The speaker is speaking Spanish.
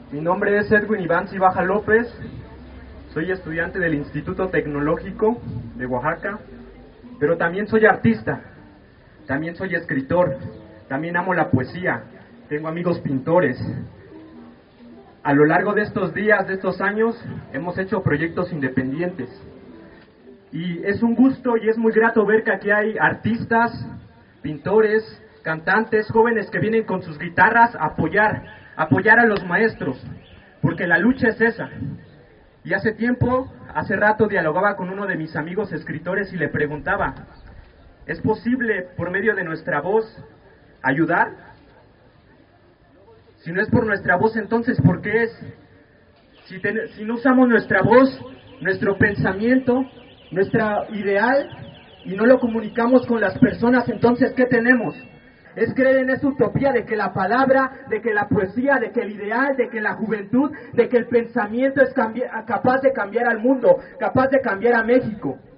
Mi nombre es Edwin Iván Cibaja López, soy estudiante del Instituto Tecnológico de Oaxaca, pero también soy artista, también soy escritor, también amo la poesía, tengo amigos pintores. A lo largo de estos días, de estos años, hemos hecho proyectos independientes. Y es un gusto y es muy grato ver que aquí hay artistas, pintores, cantantes, jóvenes que vienen con sus guitarras a apoyar a los maestros, porque la lucha es esa. Y hace rato dialogaba con uno de mis amigos escritores y le preguntaba, ¿es posible por medio de nuestra voz ayudar? Si no es por nuestra voz, entonces ¿por qué es? Si no usamos nuestra voz, nuestro pensamiento, nuestra ideal, y no lo comunicamos con las personas, entonces ¿qué tenemos? Es creer en esa utopía de que la palabra, de que la poesía, de que el ideal, de que la juventud, de que el pensamiento es capaz de cambiar al mundo, capaz de cambiar a México.